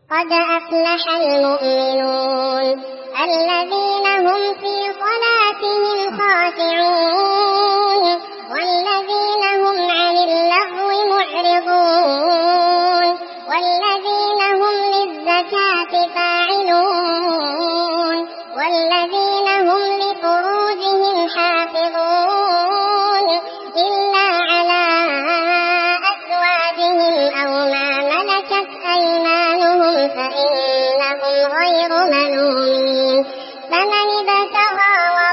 قد أفلح المؤمنون الذين هم في صلاتهم خاشعون والذين هم عن اللغو معرضون والذين هم للزكاة فاعلون والذين هم لفروجهم حافظون إلا على أزواجهم أو ما ملكت أيمانهم فإنهم غير ملومين فمن ابتغى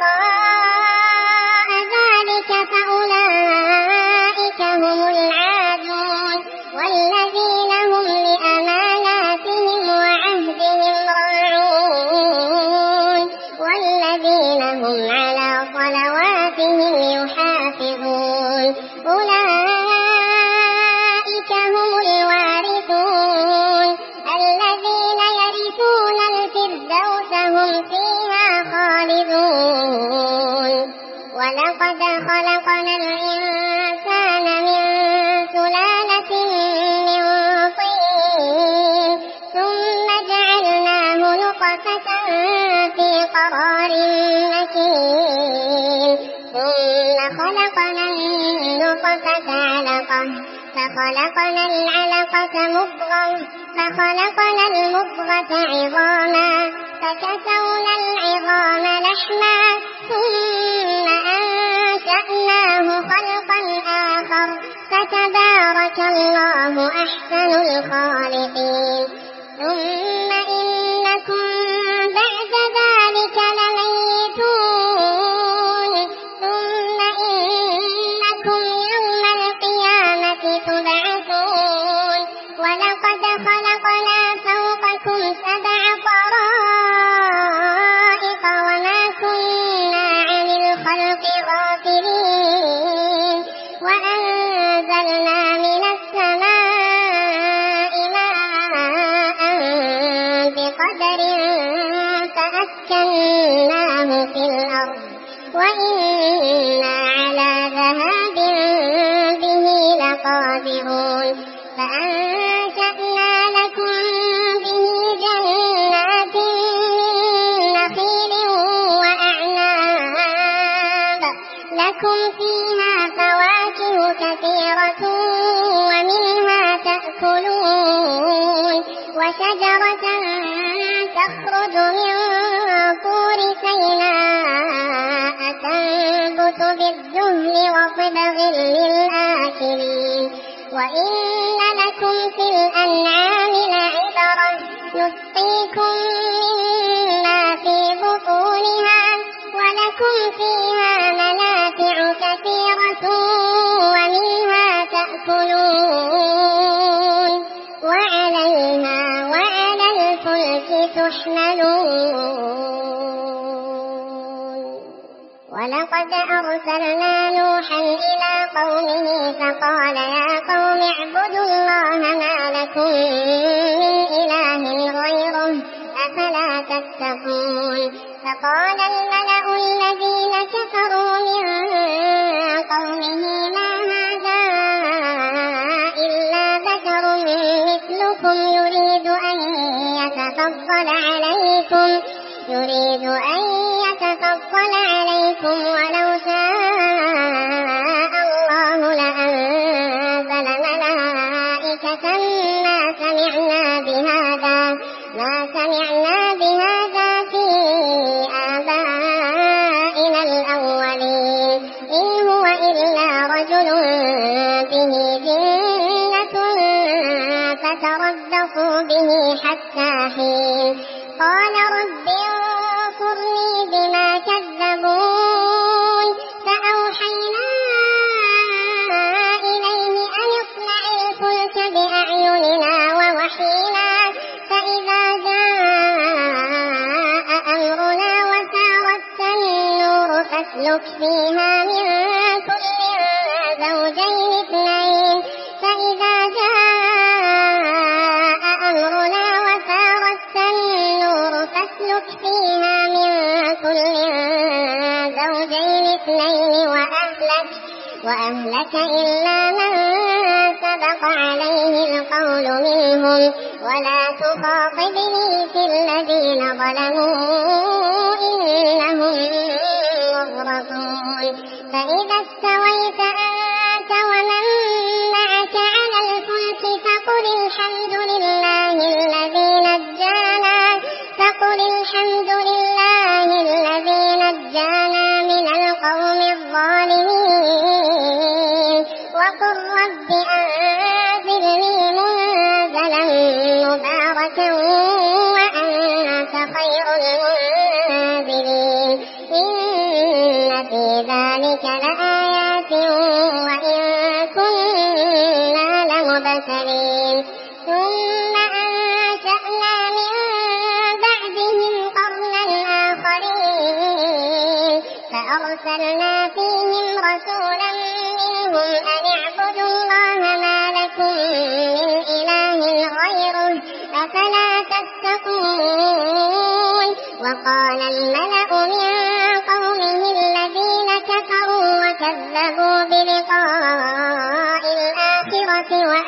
وراء ذلك فأولئك هم العادون والذين هم لأماناتهم وعهدهم راعون والذين هم على صلواتهم يحافظون أولئك هم الوارثون الذين يرثون الفردوس هم فيها خالدون ولقد خلقنا الإنسان من سلالة من طين ثم جعلناه نطفة في قرار مكين ثم خلقنا النطفة علقة فخلقنا العلقة مضغة فخلقنا المضغة عظاما فكسونا العظام لحما ثم أنشأناه خلقا آخر فتبارك الله أحسن الخالقين ثم إنكم بعد ذلك لميتون ثم إنكم يوم القيامة تبعثون ولقد خلقنا فوقكم 7 طرائق وما كنا عن الخلق غافلين وأنزلنا من السماء ماء بقدر فأسكناه في الأرض وإنا على ذهاب به لقادرون فأنشأنا لكم به جنات من نخيل وأعناب لكم فيها فواكه كثيرة ومنها تأكلون وشجرة تخرج من طور سيناء تنبت بالدهن وصبغ للآكلين وإن لكم في الأنعام لعبرة نسقيكم مما في بطونها ولكم فيها منافع كثيرة ومنها تأكلون وعليها وعلى الفلك تحملون ولقد أرسلنا نوحا إلى قومه فقال يا قوم اعبدوا الله ما لكم من إله غيره أفلا تتقون فقال الملأ الذين كفروا من قومه ما هذا إلا بشر مثلكم يريد أن يتفضل عليكم ولو شاء الله لأنزل ملائكة ما سمعنا بهذا في آبائنا الأولين إن هو إلا رجل به جنة فتربصوا به حتى حين قال رب انصرني بما كذبون فأوحينا إليه أن اصنع الفلك بأعيننا ووحينا فإذا جاء أمرنا وفارت النور فاسلك فيها من كل زوجين اثنين فإذا جاء أمرنا وفارت النور فاسلك فيها من كل زوجين اثنين وأهلك إلا من سبق عليه القول منهم ولا تخاطبني في الذين ظلموا إنهم مغرقون فإذا استويت أنت ومن معك على الفلك فقل الحمد لله الذي نجانا من القوم الظالمين وقل رب أنزلني منزلا مباركا وأنت خير المنزلين إن في ذلك لآيات وإن كنا لمبتلين ثم أنشأنا من بعدهم قرنا آخرين فأرسلنا فيهم رسولا منهم أن اعبدوا الله ما لكم من إله غيره أفلا تتقون وقال الملأ من قومه الذين كفروا وكذبوا بلقاء الآخرة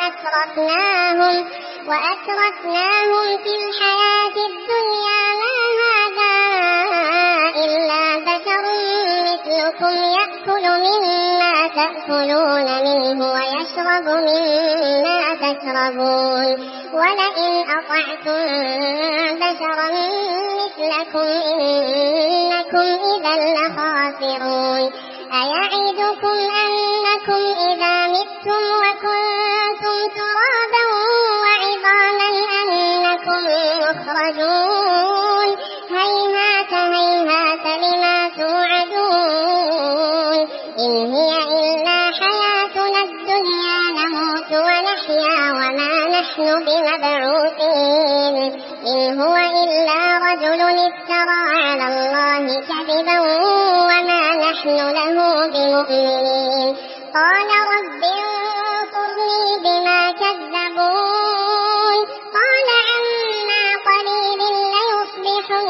وأترفناهم في الحياة الدنيا ما هذا إلا بشر مثلكم يأكل مما تأكلون منه ويشرب مما تشربون ولئن أطعتم بشرا مثلكم إنكم إذا لخاسرون أيعدكم أنكم إذا متم وكنتم ترابا وعظاما أنكم مخرجون هيهات لما توعدون إن هي إلا حياتنا الدنيا نموت ونحيا وما نحن بمبعوثين إن هو إلا رجل افترى على الله كذبا وما نحن له بمؤمنين قال رب انصرني بما كذبون قال عما قليل ليصبحن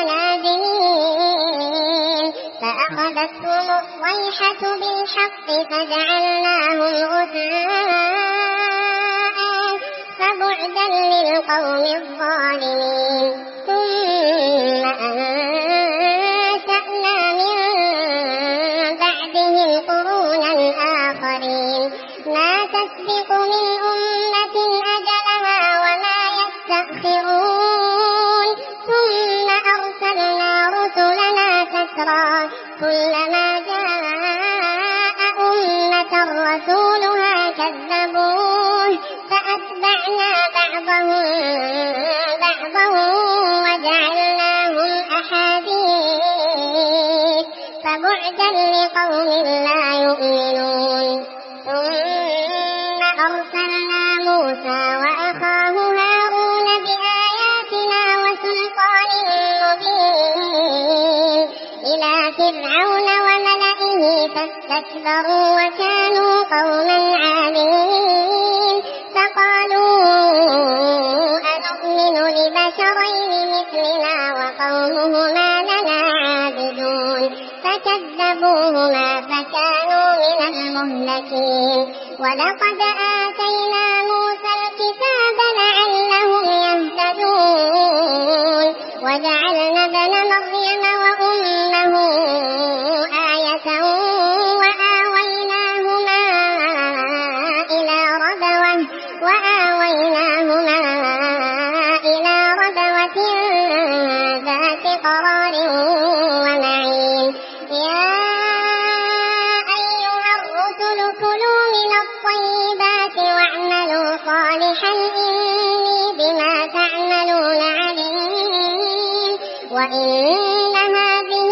نادمين فأخذتهم الصيحة بالحق فجعلناهم غثاء فبعدا للقوم الظالمين ثم أنشأنا من بعدهم قرونا آخرين ما تسبق من أمة أجلها وما يستأخرون ثم أرسلنا رسلنا تترى كلما جاء أمة رسولها كذبوه فأتبعنا بعضهم وجعلناهم أحاديث فبعدا لقوم لا يؤمنون ثم أرسلنا موسى وأخاه هارون بآياتنا وسلطان مبين إلى فرعون وملئه فاستكبروا وكانوا قوما عالين فقالوا أنؤمن لبشرين مثلنا وقومهما لنا عابدون فكذبوهما فكانوا من المهلكين ولقد آتينا موسى الكتاب لعلهم يهتدون وجعلنا ابن مريم وأمه آية وآويناهما إلى ربوة ذات قرار ومعين يا أيها الرسل كلوا من الطيبات واعملوا صالحا إني بما تعملون عليم وإن هذه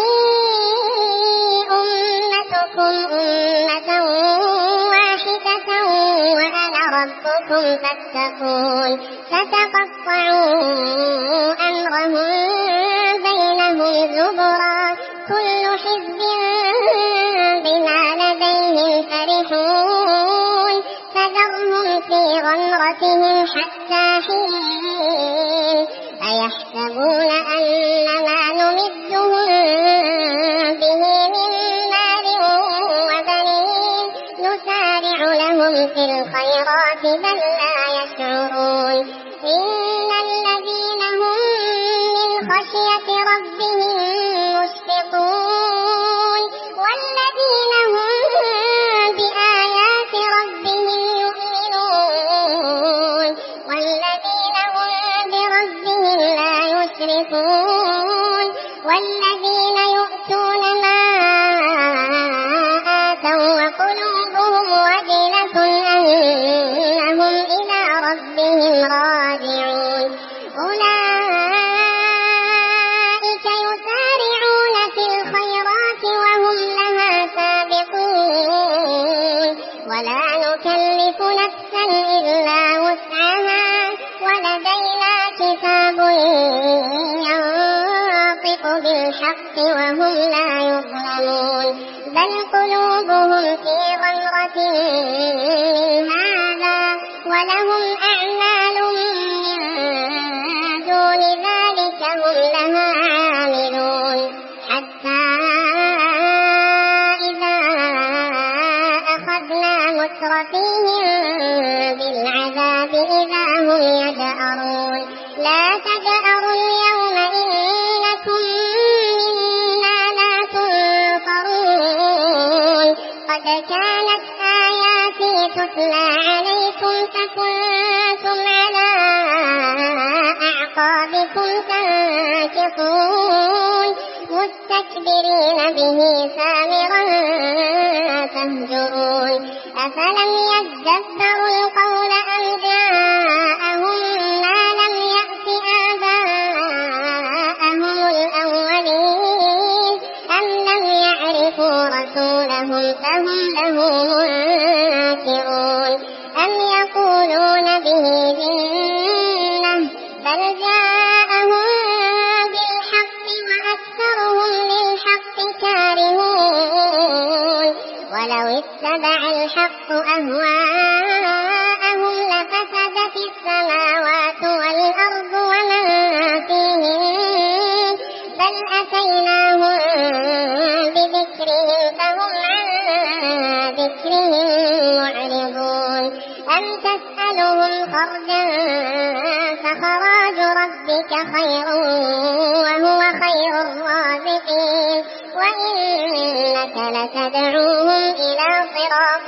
أمتكم أمة واحدة وأنا ربكم فاتقون فتقطعوا أمرهم بينهم زبرا كل حزب بما لديهم فرحون فذرهم في غمرتهم حتى حين أيحسبون أن ما نمدهم به من مال وبنين نسارع لهم في الخيرات بل لا يشعرون ربهم مشفقون والذين هم بآيات ربهم يؤمنون والذين هم بربهم لا يشركون والذين يؤتون ما آتوا وقلوبهم وجلة أنهم إلى ربهم راجعون أولئك يسارعون في الخيرات وهم لها سابقون ولا نكلف نفسا إلا وسعها ولدينا كتاب ينطق بالحق وهم لا يظلمون بل قلوبهم في غمرة من هذا ولهم أعمال من دون ذلك هم لها عاملون حتى إذا أخذنا مترفيهم بالعذاب إذا هم يجأرون لا تجأروا اليوم إنكم منا لا تنصرون قد كانت آياتي تتلى عليكم فكنتم على أعقابكم تنكصون مستكبرين به سامرا تهجرون أفلم يدبروا القول أم جاءهم ما لم يأت آباءهم الأولين أم لم يعرفوا رسولهم فهم له منكرون أم يقولون به جنة بل جاءهم بالحق وأكثرهم للحق كارهون ولو اتبع الحق أهواءهم لفسدت السماوات والأرض ومن فيهن بل أتيناهم بذكرهم فهم عن ذكرهم معرضون أم تسألهم خرجا فخراج ربك خير وهو خير الرازقين وإنك لتدعوهم إلى صراط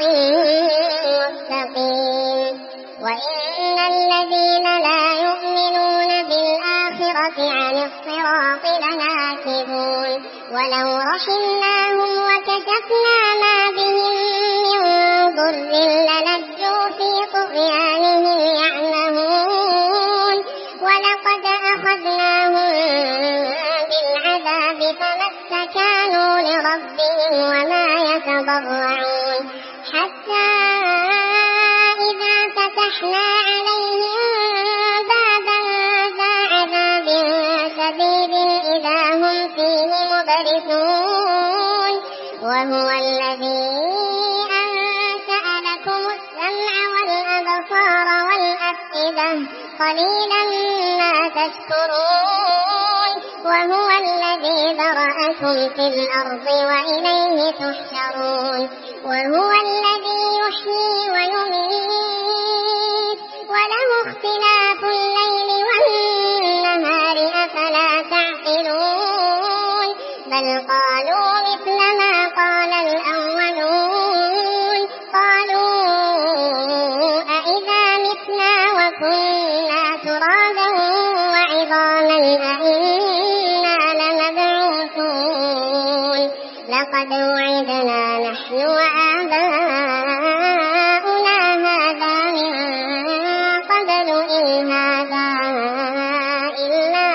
مستقيم وإن الذين لا يؤمنون بالآخرة عن الصراط لناكبون ولو رحمناهم وكشفنا ما بهم من ضر للجوا في طغيانهم يعمهون ولقد أخذناهم بالعذاب فما استكانوا لربهم وما يتضرعون حتى إذا فتحنا عليهم بابا ذا عذاب شديد إذا هم فيه مبلسون وهو الذي أنشأ لكم السمع والأبصار والأفئدة قليلا ما تشكرون وهو الذي ذرأكم في الأرض وإليه تحشرون وهو الذي يحيي ويميت وله اختلاف الليل والنهار أفلا تعقلون بل قالوا مثل ما قال الأولون قالوا أئذا متنا وكنا ترابا وعظاما أئنا لمبعوثون لقد وعدنا نحن وآباؤنا هذا من قبل إن هذا إلا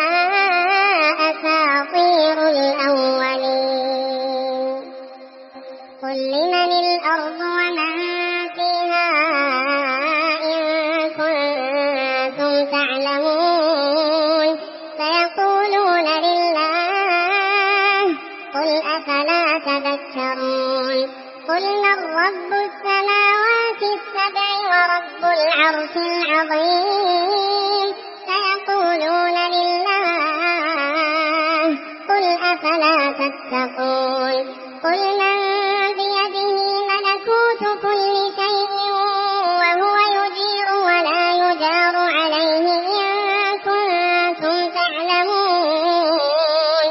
أساطير الأولين قل لمن الأرض ومن فيها إن كنتم تعلمون سيقولون لله قل أفلا تذكرون قل من رب السماوات السبع ورب العرش العظيم سيقولون لله قل أفلا تتقون قل من بيده ملكوت كل شيء وهو يجير ولا يجار عليه إن كنتم تعلمون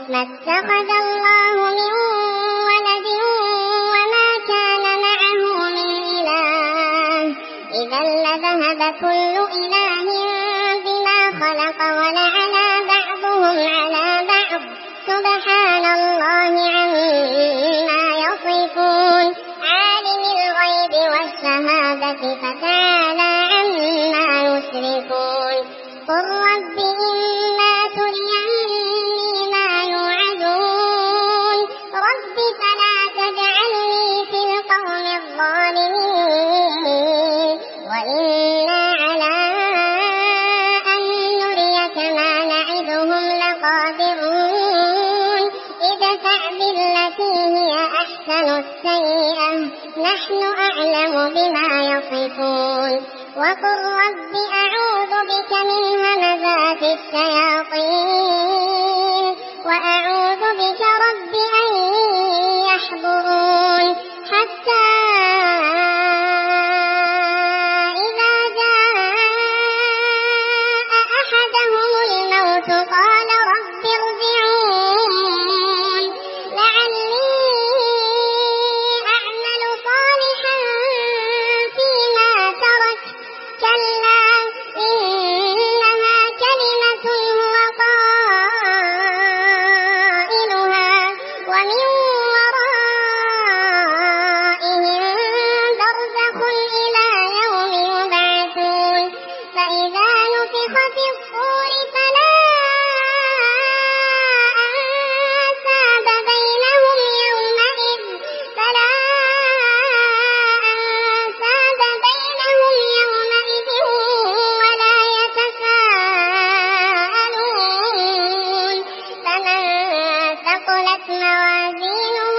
ما اتخذ الله من ولد وما كان معه من إله إذا لذهب كل إله بما خلق ولعلى بعضهم على بعض سبحان الله عما يصفون عالم الغيب والشهادة فتعالى عما يشركون قل رب إما تريني ما يوعدون رب فلا تجعلني في القوم الظالمين وإنا على أن نريك ما نعدهم لقادرون ادفع بالتي هي أحسن السيئة نحن أعلم بما يصفون وقل رب أعوذ بك من همزات الشياطين وأعوذ بك رب أن يحضرون حتى إذا جاء أحدهم الموت قال رب ارجعون لعلي أعمل صالحا فيما ترك كلا إنها كلمة هو قائلها ومن ورائهم برزخ إلى يوم يبعثون فإذا نفخ في الصور فلا أنساب بينهم يومئذ ولا يتساءلون فمن ثقلت موازينه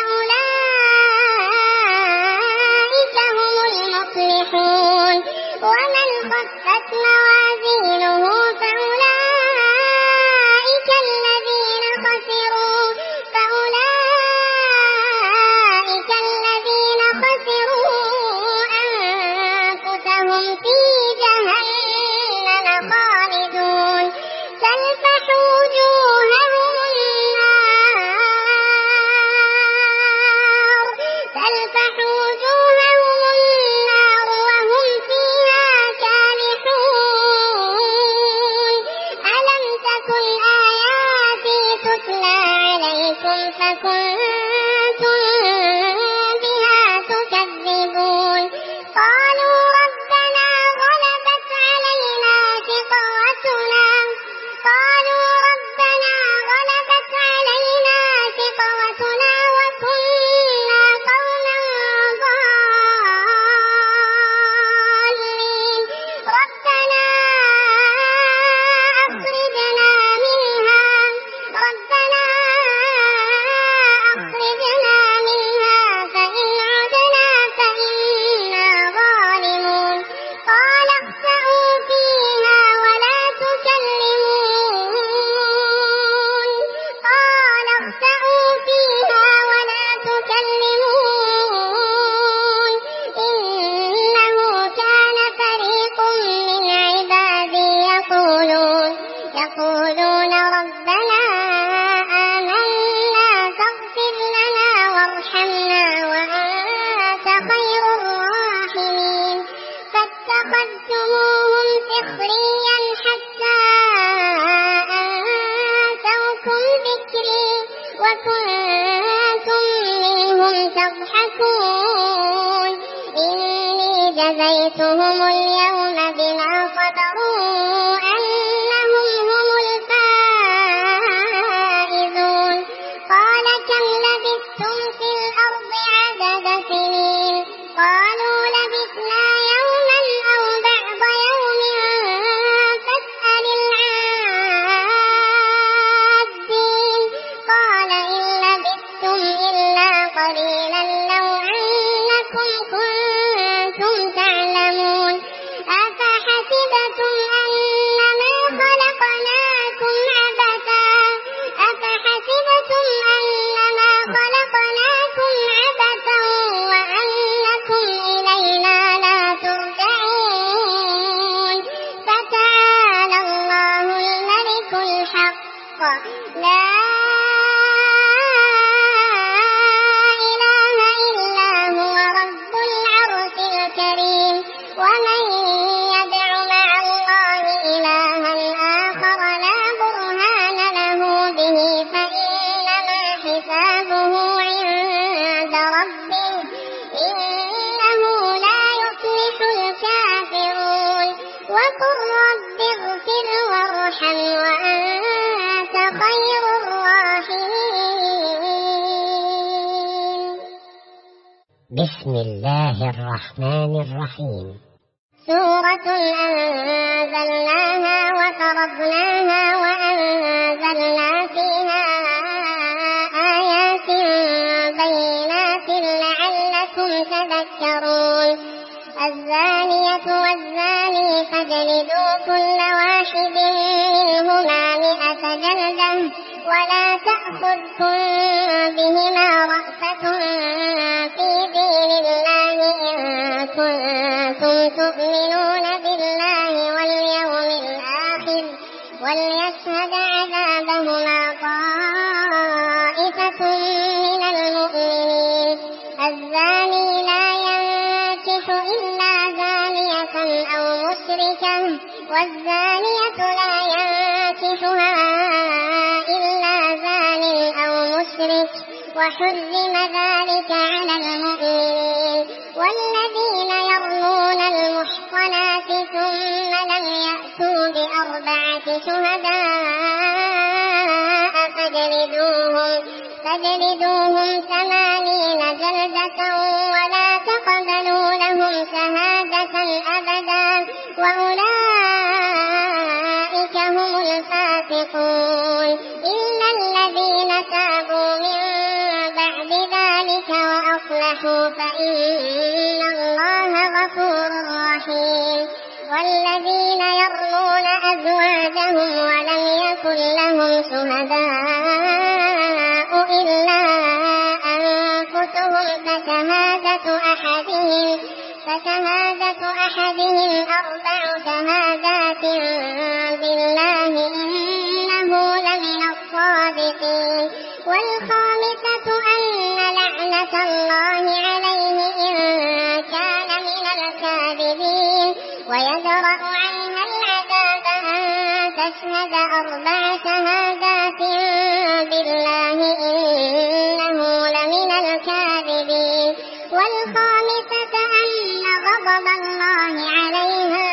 فأولئك هم المفلحون ومن خفت موازينه فأولئك الذين خسروا أنفسهم في جهنم خالدون تلفح وجوههم النار وهم فيها كالحون ألم تكن آياتي تتلى عليكم فكنتم بها تكذبون قالوا ربنا غلبت علينا شقوتنا وكنا قوما ضالين ربنا أخرجنا منها فإن عدنا فإنا ظالمون قال اخسئوا فيها ولا تكلمون إنه كان فريق من عبادي يقولون ربنا آمنا فاغفر لنا وارحمنا وأنت خير الراحمين فاتخذتموهم سخريا حتى أنسوكم ذكري وكنتم منهم تضحكون إني جزيتهم اليوم بما صبروا أنهم هم الفائزون قال كم لبثتم في الأرض عدد سنين قالوا لبثنا يوما أو بعض يوم فاسأل العادين قال إن لبثتم إلا قليلا لو أنكم كنتم تعلمون أفحسبتم أنما خلقناكم عبثا وأنكم إلينا لا ترجعون فتعالى الله الملك الحق لا بسم الله الرحمن الرحيم. سورة أنزلناها وفرضناها وأنزلنا فيها آيات بينات لعلكم تذكرون. الزانية والزاني فاجلدوا كل واحد منهما 100 جلدة ولا تأخذكم بهما رأفة في دين الله إن كنتم تؤمنون بالله واليوم الآخر وليشهد عذابهما طائفة من المؤمنين. الزاني لا ينكح إلا زانية أو مشركة والزانية لا ينكحها إلا زان أو مشرك وحرم ذلك على المؤمنين. والذين يرمون المحصنات ثم لم يأتوا ب4 شهداء فاجلدوهم 80 جلدة ولا تقبلوا لهم شهادة أبدا وأولئك هم الفاسقون. إلا الذين تابوا من بعد ذلك وأصلحوا فإن الله غفور رحيم. والذين يرمون أزواجهم ولم يكن لهم شهداء إلا أنفسهم فشهادة أحدهم 4 شهادات بالله إنه لمن الصادقين. والخامسة أن لعنة الله عليه إن كان من الكاذبين. ويدرأ عنها العذاب أن تشهد 4 شهادات بالله إنه لمن الكاذبين. والخامسة أن غضب الله عليها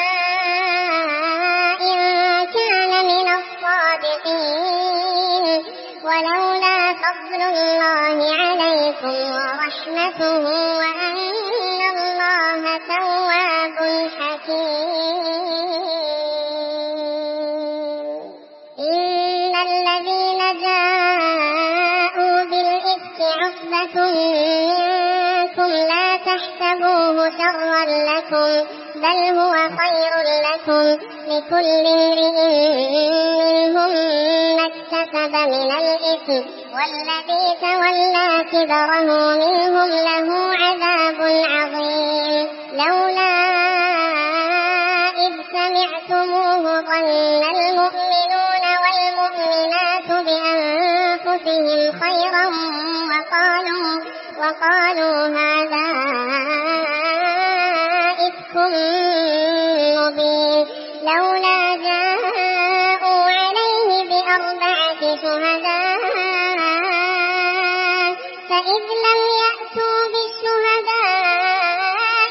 إن كان من الصادقين. ولولا فضل الله عليكم ورحمته وأن الله تواب حكيم. إن الذين جاءوا بالإفك عصبة منكم لا تحسبوه شرا لكم بل هو خير لكم لكل امرئ منهم ما اكتسب من الإثم والذي تولى كبره منهم له عذاب عظيم. لولا إذ سمعتموه ظن المؤمنون والمؤمنات بأنفسهم خيرا وقالوا هذا إفك مبين. لولا جاءوا عليه ب4 شهداء فإذ لم يأتوا بالشهداء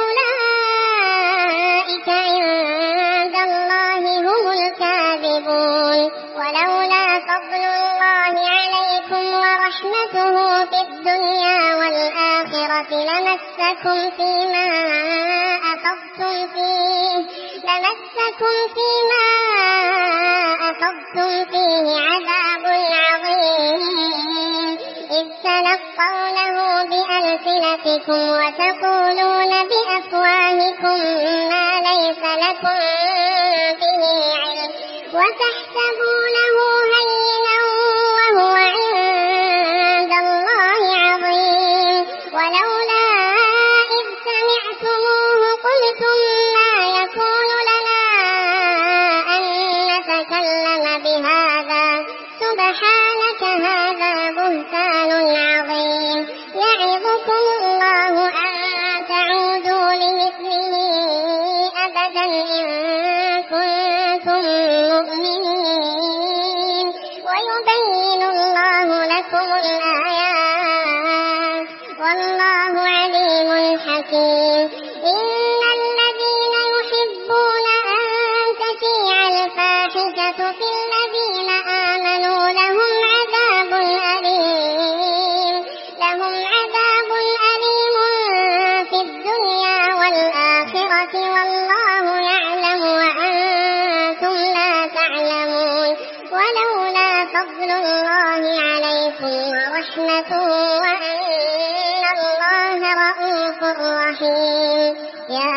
فأولئك عند الله هم الكاذبون. ولولا فضل الله عليكم ورحمته في الدنيا والآخرة لمسكم فيما أفضتم فيه عذاب عظيم إذ تلقونه بألسنتكم وتقولون بأفواهكم ما ليس لكم به علم وتحسبونه هينا وهو عند الله عظيم. ولولا إذ سمعتموه قلتم ما يكون لنا أن نتكلم بهذا سبحانك هذا بهتان عظيم. يعظكم الله أن تعودوا لمثله أبدا إن كنتم مؤمنين ويبين الله لكم الآيات والله عليم حكيم. إن الذين يحبون أن تشيع الفاحشة في الذين آمنوا لهم عذاب أليم فضل الله عليكم ورحمته وأن الله رءوف رحيم. يا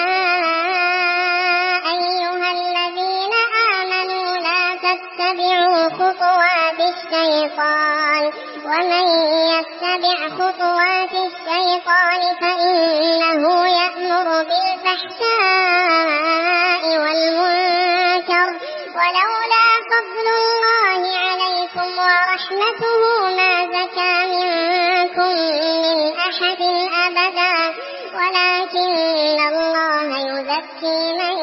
أيها الذين آمنوا لا تتبعوا خطوات الشيطان ومن يتبع خطوات الشيطان فإنه يأمر بالفحشاء والمنكر ولولا فضل الله عليكم ورحمته ما زكى منكم من أحد أبدا ولكن الله يزكي من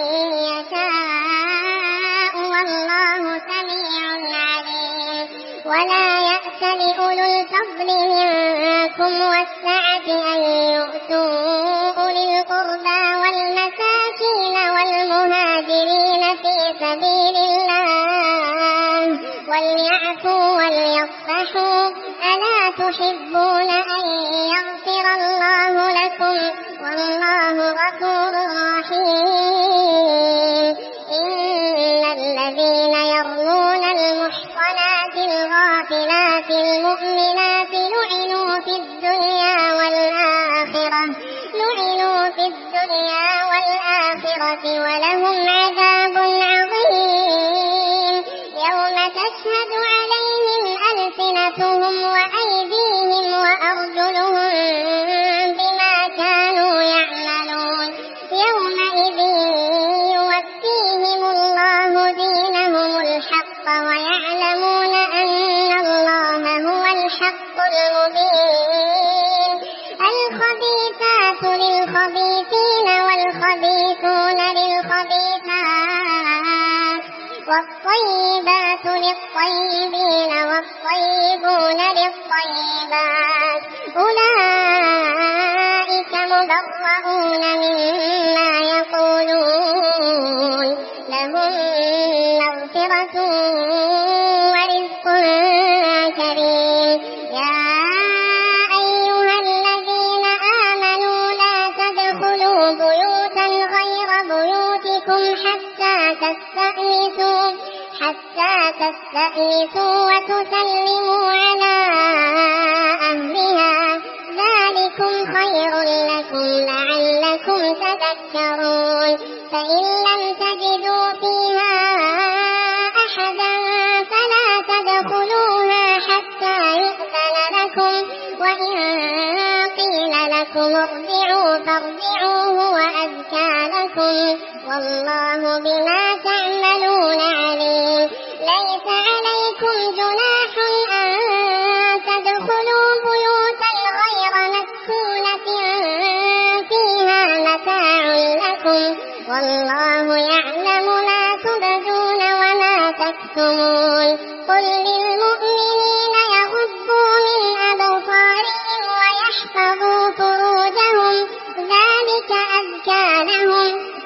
يشاء والله سميع عليم. ولا يأت لأولو الفضل منكم والسعة أن يؤتوا أولي القربى والمساكين والمهاجرين في سبيل الله وليعفوا وليصفحوا ألا تحبون أن يغفر الله لكم والله غفور رحيم. إن الذين يرمون المحصنات الغافلات المؤمنات لعنوا في الدنيا والآخرة ولهم عذاب عظيم. يوم تشهد عليهم ألسنتهم وأيديهم وأرجلهم بما كانوا يعملون يومئذ يوفيهم الله دينهم الحق ويعلمون أن الله هو الحق المبين. الخبيثات للخبيثين والخبيثون للخبيثات والطيبات للطيبين والطيبون للطيبات أولئك مبرؤون مما يقولون لهم مغفرة ورزق كريم. يا أيها الذين آمنوا لا تدخلوا بيوتا غير بيوتكم حتى تستأنسوا وتسلموا على أهلها ذلكم خير لكم لعلكم تذكرون. فإن لم تجدوا فيها أحدا فلا تدخلوها حتى يؤذن لكم وإن قيل لكم ارجعوا فارجعوا هو أزكى لكم والله بما تعملون عليم. ليس عليكم جناح أن تدخلوا بيوتا غير مسكونة فيها متاع لكم والله يعلم ما تبدون وما تكتمون. قل للمؤمنين يغضوا من أبصارهم ويحفظوا فروجهم ذلك أزكى لهم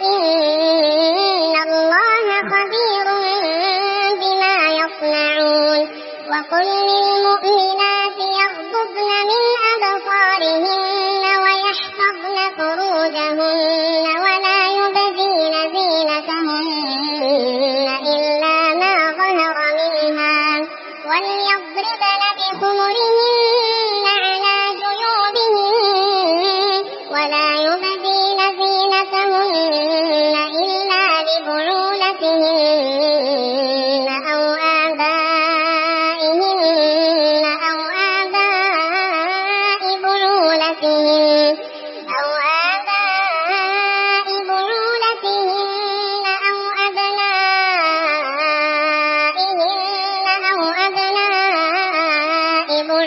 إن الله خبير بما يصنعون. وقل للمؤمنات يغضضن من أبصارهن ويحفظن فروجهن ولا يبدين زينتهن إلا ما ظهر منها وليضربن بخمرهن على جيوبهن ولا يبدين زينتهن إلا لبعولتهن أو آبائهن أو آباء بعولتهن أو أبناء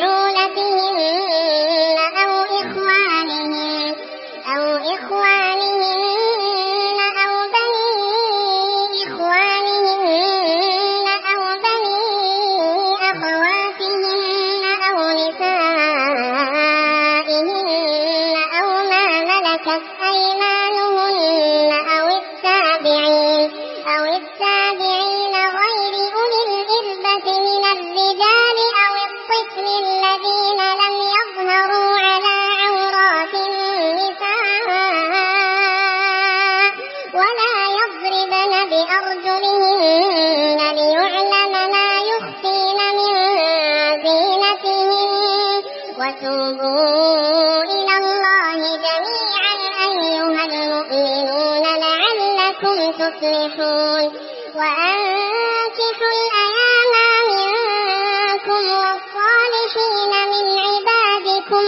وتوبوا إلى الله جميعا أيها المؤمنون لعلكم تفلحون وأنكحوا الأيام منكم والصالحين من عبادكم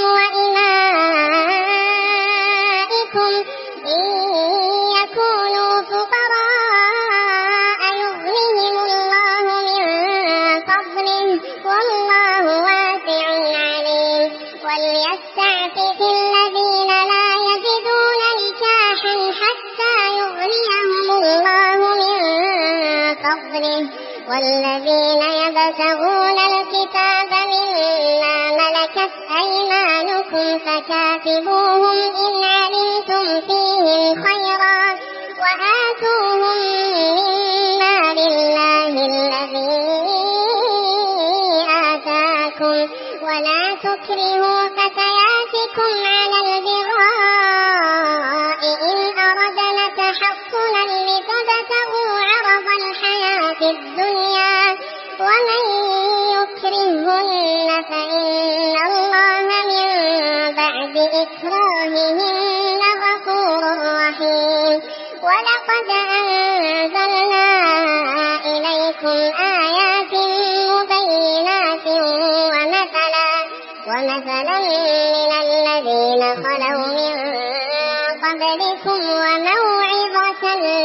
وإمائكم إن يكونوا فقراء يغنهم الله من فضله والله واسع عليم وليستعفف الذين لا يجدون نكاحا حتى يغنيهم الله من فضله والذين يبتغون الكتاب مما ملكت أيمانكم فكاتبوهم إن علمتم فيهم خيرا وآتوهم مما لله الذي آتاكم ولا تكرهوا فتياتكم على البغاء إن أردنا تحصنا لتبتغوا عرض الحياة الدنيا ومن يكرهن فإن الله من بعد إكراههن غفور رحيم ولقد أنزلنا إليكم آيات مبينات ومثلا من الذين خلوا من قبلكم وموعظة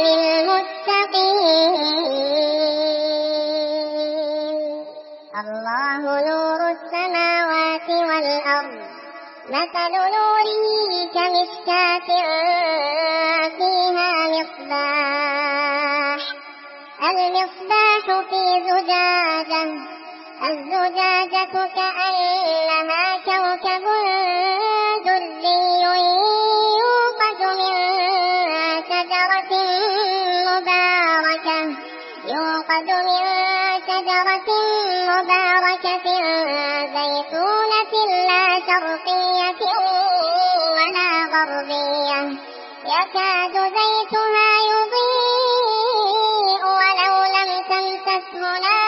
للمتقين الله نور السماوات والأرض مثل نوره كمشكاة فيها مصباح المصباح في زجاجة الزجاجة كأنها كوكب دري يوقد من شجرة مباركة زيتونة لا شرقية ولا غربية يكاد زيتها يضيء ولو لم تمسسه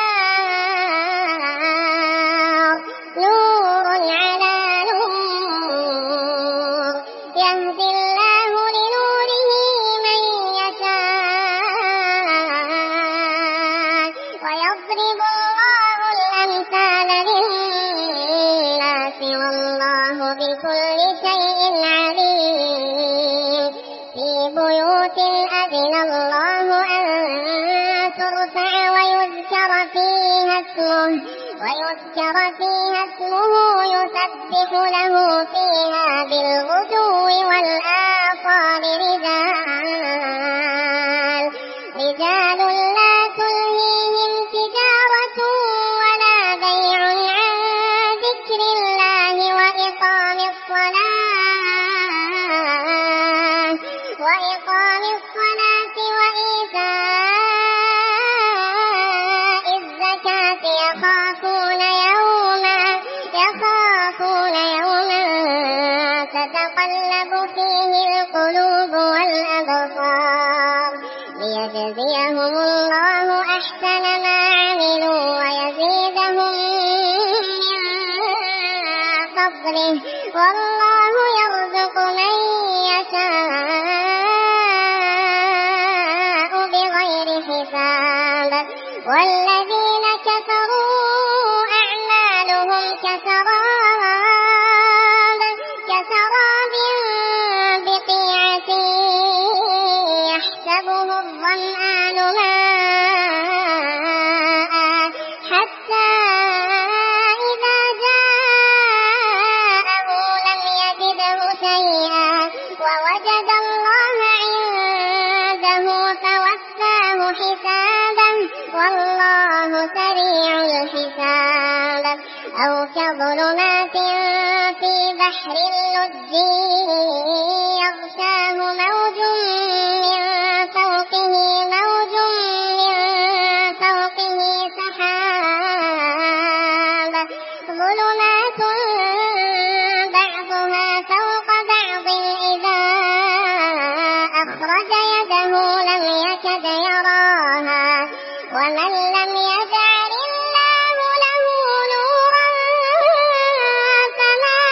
نار نور على نور يهدي الله لنوره من يشاء ويضرب الله الأمثال للناس والله بكل شيء عليم في بيوت أذن الله أن ترفع ويذكر فيها اسمه يسبح له فيها بالغدو والآصال رجال لا تلهيهم تجارة ولا بيع عن ذكر الله وإقام الصلاة وإيتاء الزكاة يخافون يوما تتقلب فيه القلوب والأبصار ليجزيهم الله أحسن ما عملوا ويزيدهم من فضله والله يرزق من يشاء بغير حساب والذين كفروا أعمالهم كسراب بقيعة يحسبه الظمآن ماء حتى إذا جاءه لم يجده شيئا ووجد الله عنده فوفاه حسابه والله سريع الحساب أو كظلمات في بحر اللج يغشاه موج من فوقه سحاب ظلمات بعضها فوق بعض إذا أخرج يده لم يكد يراها ومن لم يجعل الله له نورا فما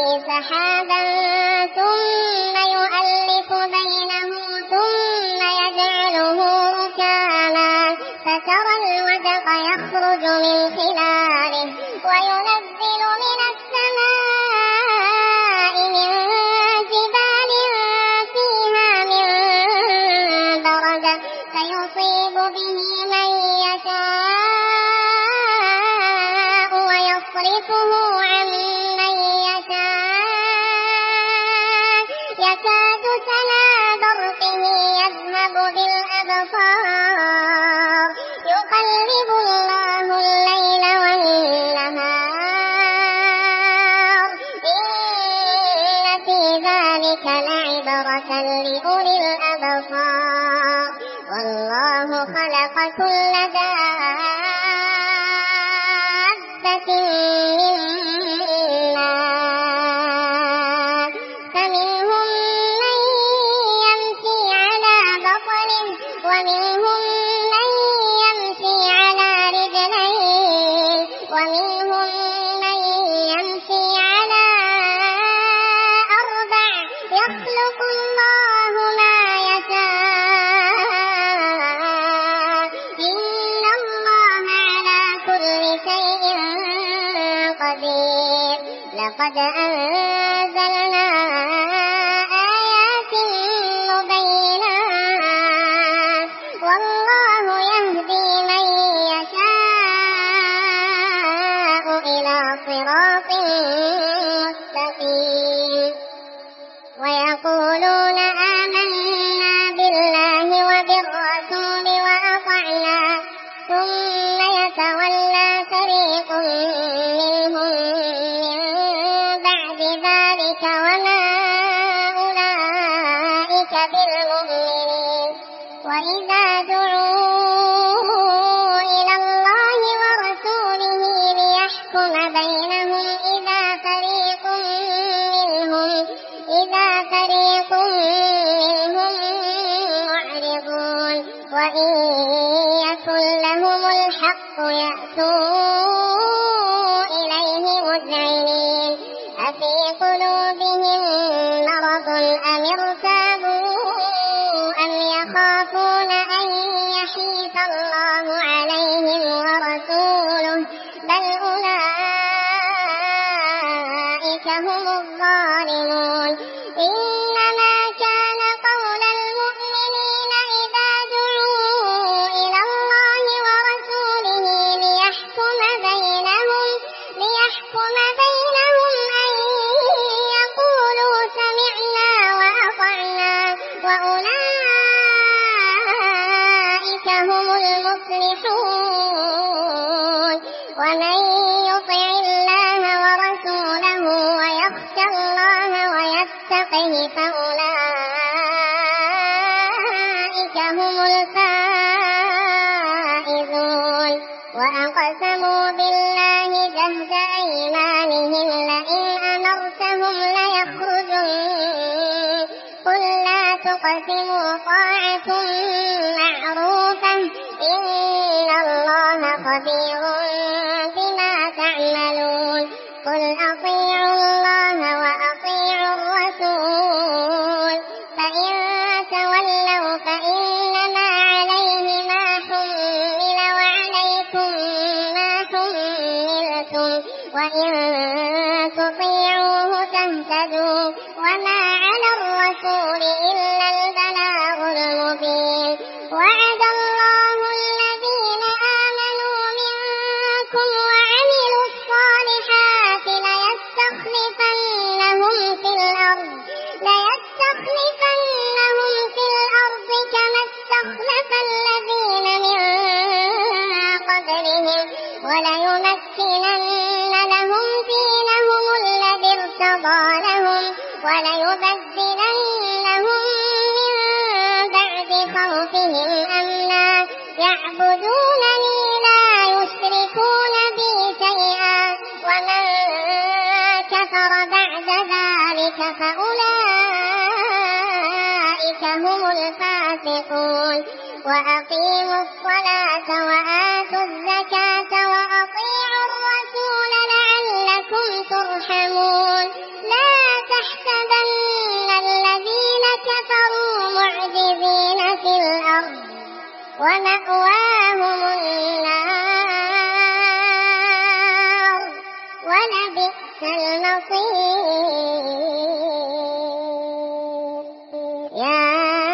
سحابا ثم يؤلف بينه ثم يجعله ركاما فترى الودق يخرج من خلاله وينزل من السماء من جبال فيها من برد فيصيب به من يشاء ويصرفه عن من يشاء يكاد سنا برقه يذهب بالأبصار يقلب الله الليل والنهار إن في ذلك لعبرة لأولي الأبصار والله خلق كل دابة من ماء فمنهم من يمشي على بطنه ومنهم من يمشي على رجلين ومنهم من يمشي على أربع يخلق الله ما يشاء إن الله على كل شيء قدير لقد أنزلنا آيات مبينات والله يهدي من يشاء إلى صراط مستقيم ويقولون آمنا بالله وبالرسول وأطعنا ثم يتولى فريق منهم من بعد ذلك وما أولئك بالمؤمنين وإذا دعوا إلى الله ورسوله ليحكم بينهم إذا فريق منهم معرضون وإن يكن لهم الحق يأتوا إليه مذعنين أفي قلوبهم مرض أم ارتابوا أم يخافون أن يحيف الله عليهم ورسوله بل أولئك هم الظالمون إنما كان قول المؤمنين إذا دعوا إلى الله ورسوله ليحكم بينهم أن يقولوا سمعنا وأطعنا وأولئك هم المفلحون ومن يطع الله ورسوله ويخشى الله ويتقه فأولئك هم الفائزون وأقسموا بالله جهد أيمانهم لئن أمرتهم ليخرجن قل لا تقسموا طاعة معروفة إن الله خبير بما تعملون قل أطيعوا الله وأطيعوا الرسول فإن تولوا فإنما عليه ما حمل وعليكم ما حملتم وإن تطيعوه تهتدوا وما على الرسول إلا البلاغ المبين وعد الله الذين آمنوا منكم وعملوا الصالحات ليستخلفنهم في الأرض كما استخلف الذين من قبلهم وليمكنن لهم دينهم الذي ارتضى لهم وليبدلنهم من بعد خوفهم أمنا يعبدونني لا يشركون بي شيئا ومن كفر بعد ذلك فأولئك هم الفاسقون وأقيموا الصلاة وآتوا الزكاة وأطيعوا الرسول لعلكم ترحمون لا ومأواهم النار ولبئس المصير. يا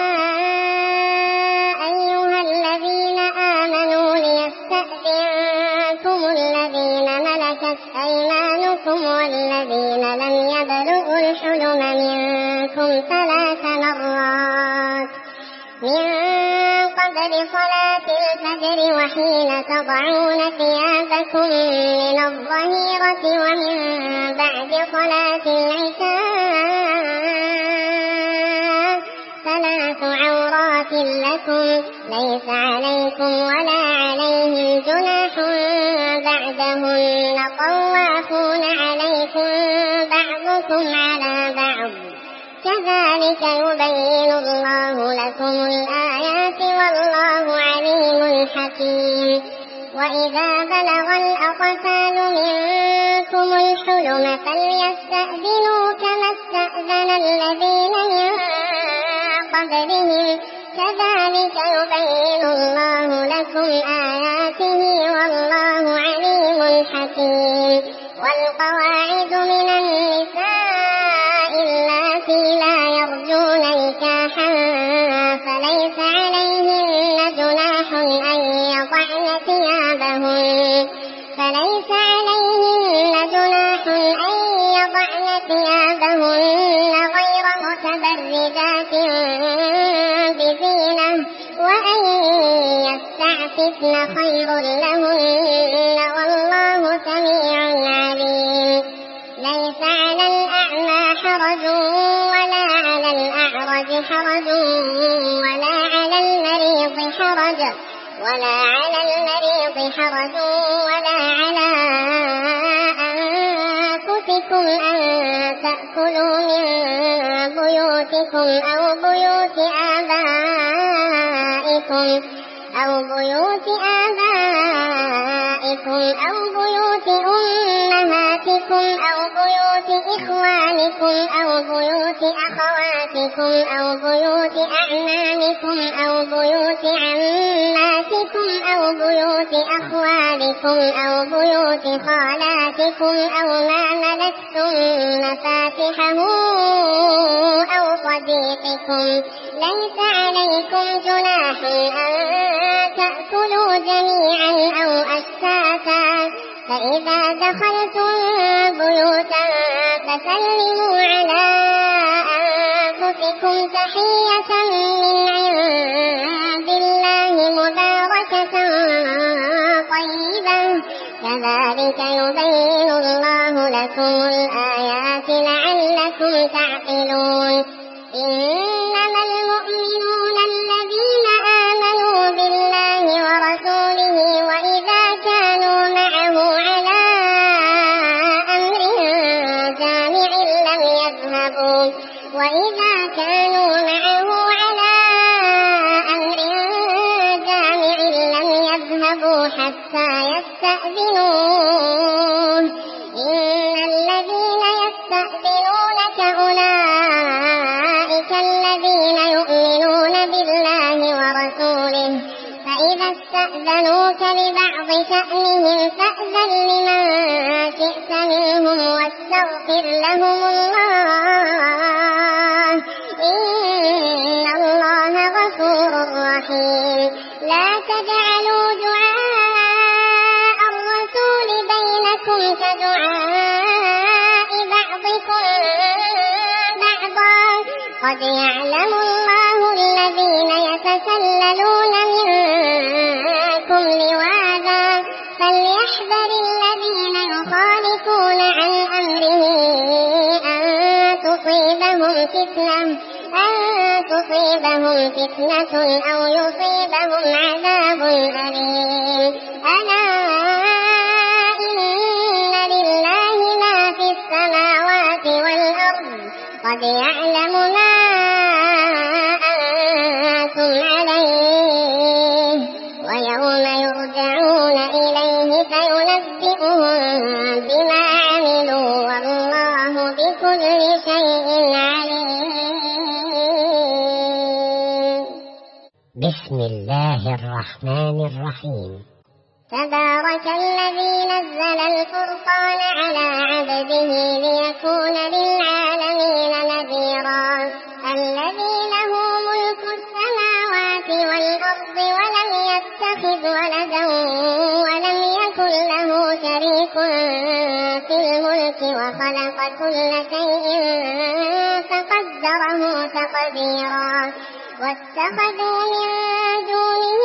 أيها الذين آمنوا ليستأذنكم الذين ملكت أيمانكم والذين لم يبلغوا الحلم منكم 3 مرات من قبل صلاة الفجر وحين تضعون ثيابكم من الظهيرة ومن بعد صلاة العشاء 3 عورات لكم ليس عليكم ولا عليهم جناح بعدهن طوافون عليكم بعضكم على بعض كذلك يبين الله لكم الآيات والله عليم حكيم. وإذا بلغ الأطفال منكم الحلم فليستأذنوا كما استأذن الذين من قبلهم كذلك يبين الله لكم آياته والله عليم حكيم. والقواعد من النساء اللاتي لا يرجون نكاحا فليس عليهن جناح أن يضعن ثيابهن غير متبرجات بزينة وأن يستعففن خير لهن والله سميع عليم. ليس على الأعمى حرج ولا على الأعرج حرج ولا على المريض حرج ولا على أنفسكم أن تأكلوا من بيوتكم أو بيوت آبائكم أو بيوت أمهاتكم أو بيوت إخوانكم أو بيوت أخواتكم أو بيوت أعمامكم أو بيوت عماتكم أو بيوت أخوالكم أو بيوت خالاتكم أو ما ملكتم مفاتحه أو صديقكم. ليس عليكم جناح أن تأكلوا جميعا أو أشتاتا فإذا دخلتم بيوتا فسلموا على أنفسكم تحية من عند الله مباركة طيبة كذلك يبين الله لكم الآيات لعلكم تعقلون. إنما المؤمنون الذين آمنوا بالله ورسوله وإذا كانوا معه على أمر جامع لم يذهبوا حتى يستأذنوه. إن الذين يستأذنونك أولئك الذين يؤمنون بالله ورسوله فإذا استأذنوك لبعض شأنهم فأذن لمن شئت منهم واستغفر لهم الله إن الله غفور رحيم. لا تجعلوا دعاء الرسول بينكم كدعاء بعضكم بعضا قد يعلم الله الذين يتسللون منكم لواذا فليحذر الذين يخالفون عن أمره أن تصيبهم فتنة أو يصيبهم عذاب أليم. ألا إن لله ما في السماوات والأرض قد يعلم ما أنتم عليه ويوم يرجعون إليه فينبئهم بما عملوا والله بكل شيء عليم. بسم الله الرحمن الرحيم. تبارك الذي نزل الفرقان على عبده ليكون للعالمين نذيرا. الذي له ملك السماوات والأرض ولم يتخذ ولدا ولم يكن له شريك في الملك وخلق كل شيء فقدره تقديرا. واتخذوا من دونه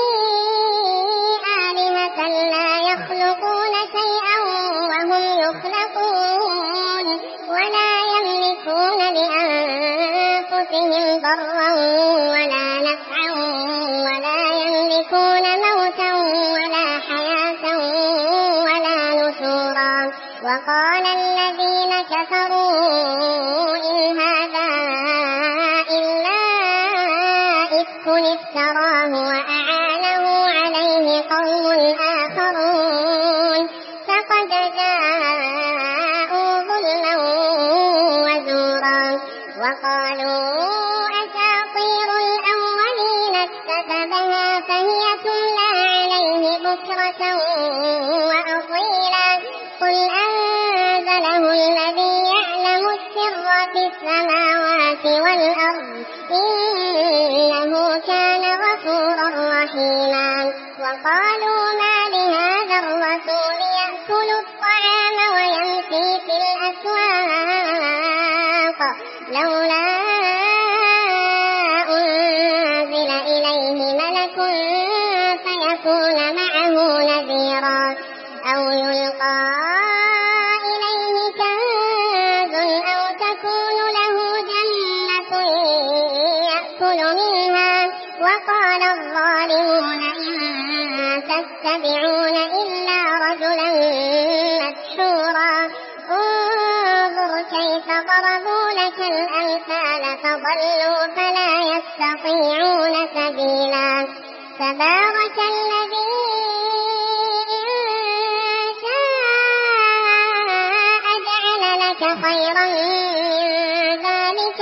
آلهة لا يخلقون شيئا وهم يخلقون ولا يملكون لأنفسهم ضرا ولا نفعا ولا يملكون موتا ولا حياة ولا نشورا. وقال الذين كفروا إن هذا إلا إفك افتراه وأعانه عليه قوم آخرون فقد جاءوا ظلما وزورا. وقالوا أساطير الأولين اكتتبها فهي تملى عليه بكرة وأصيلا. قل أنزله الذي يعلم السر في السماوات والأرض إنه كان غفورا رحيما. وقالوا ما لهذا الرسول يأكل الطعام ويمشي في الأسواق لولا أنزل إليه ملك فيكون معه نذيرا أو يلقى إليه كنز أو تكون له جنة يأكل منها. وقال الظالمون إن تتبعون إلا رجلا مسحورا. انظر كيف ضربوا لك الأمثال فضلوا فلا يستطيعون سبيلا. تبارك الذي إن شاء جعل لك خيرا من ذلك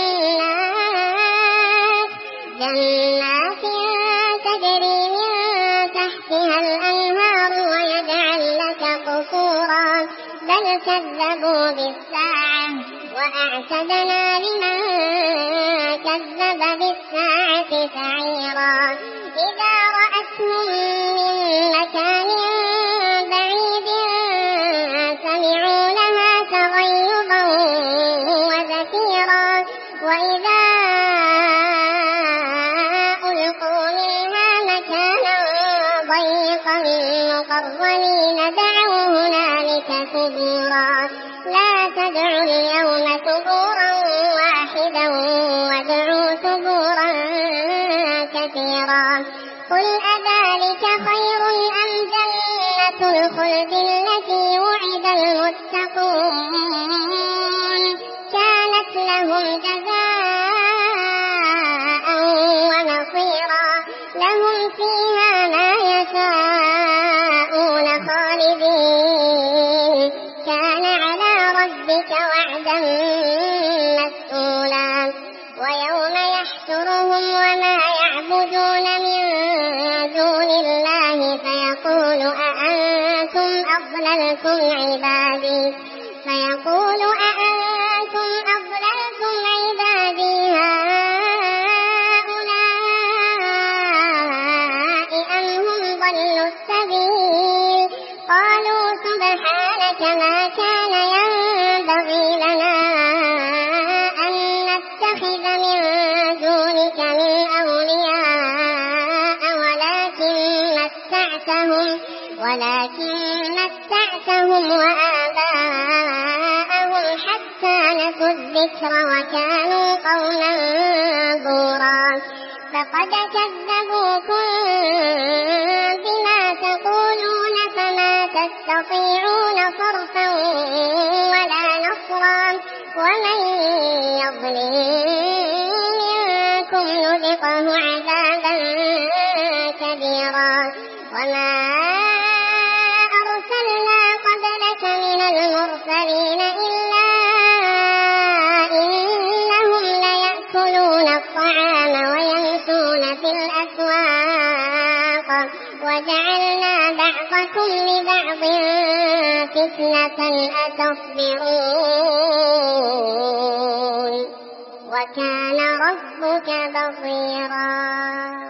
جنات تجري من تحتها الأنهار ويجعل لك قصورا. بل كذبوا بالساعة وأعتدنا لمن كذب بالساعة سعيرا. إذا رأتهم من مكان بعيد سمعوا لها تغيظا وزفيرا. وإذا ألقوا منها مكانا ضيقا مقرنين دعوا هنالك ثبورا. لا تدعوا اليوم ثبورا واحدا وادعوا ثبورا كثيرا. قل أذلك خير أم جنة الخلد التي وعد المتقون كانت لهم جزاء ومصيرا. لهم فيها ما يشاءون خالدين كان على ربك وعدا مسئولا. ويوم يحشرهم وما يعبدون من دون الله فيقول أأنتم أضللتم عبادي هؤلاء أم هم ضلوا السبيل. قالوا سبحانك ما كان ينبغي لنا أن نتخذ من دونك من أولياء ولكن متعتهم وآباءهم حتى نسوا الذكر وكانوا قوما بورا. فقد كذبوكم بما تقولون فما تستطيعون صرفا ولا نصرا. ومن يظلم منكم نذقه عذابا كبيرا. وما أرسلنا قبلك من المرسلين إلا إنهم ليأكلون الطعام ويمشون في الأسواق بعضكم لبعض فتنة أتصبرون وكان ربك بصيرا.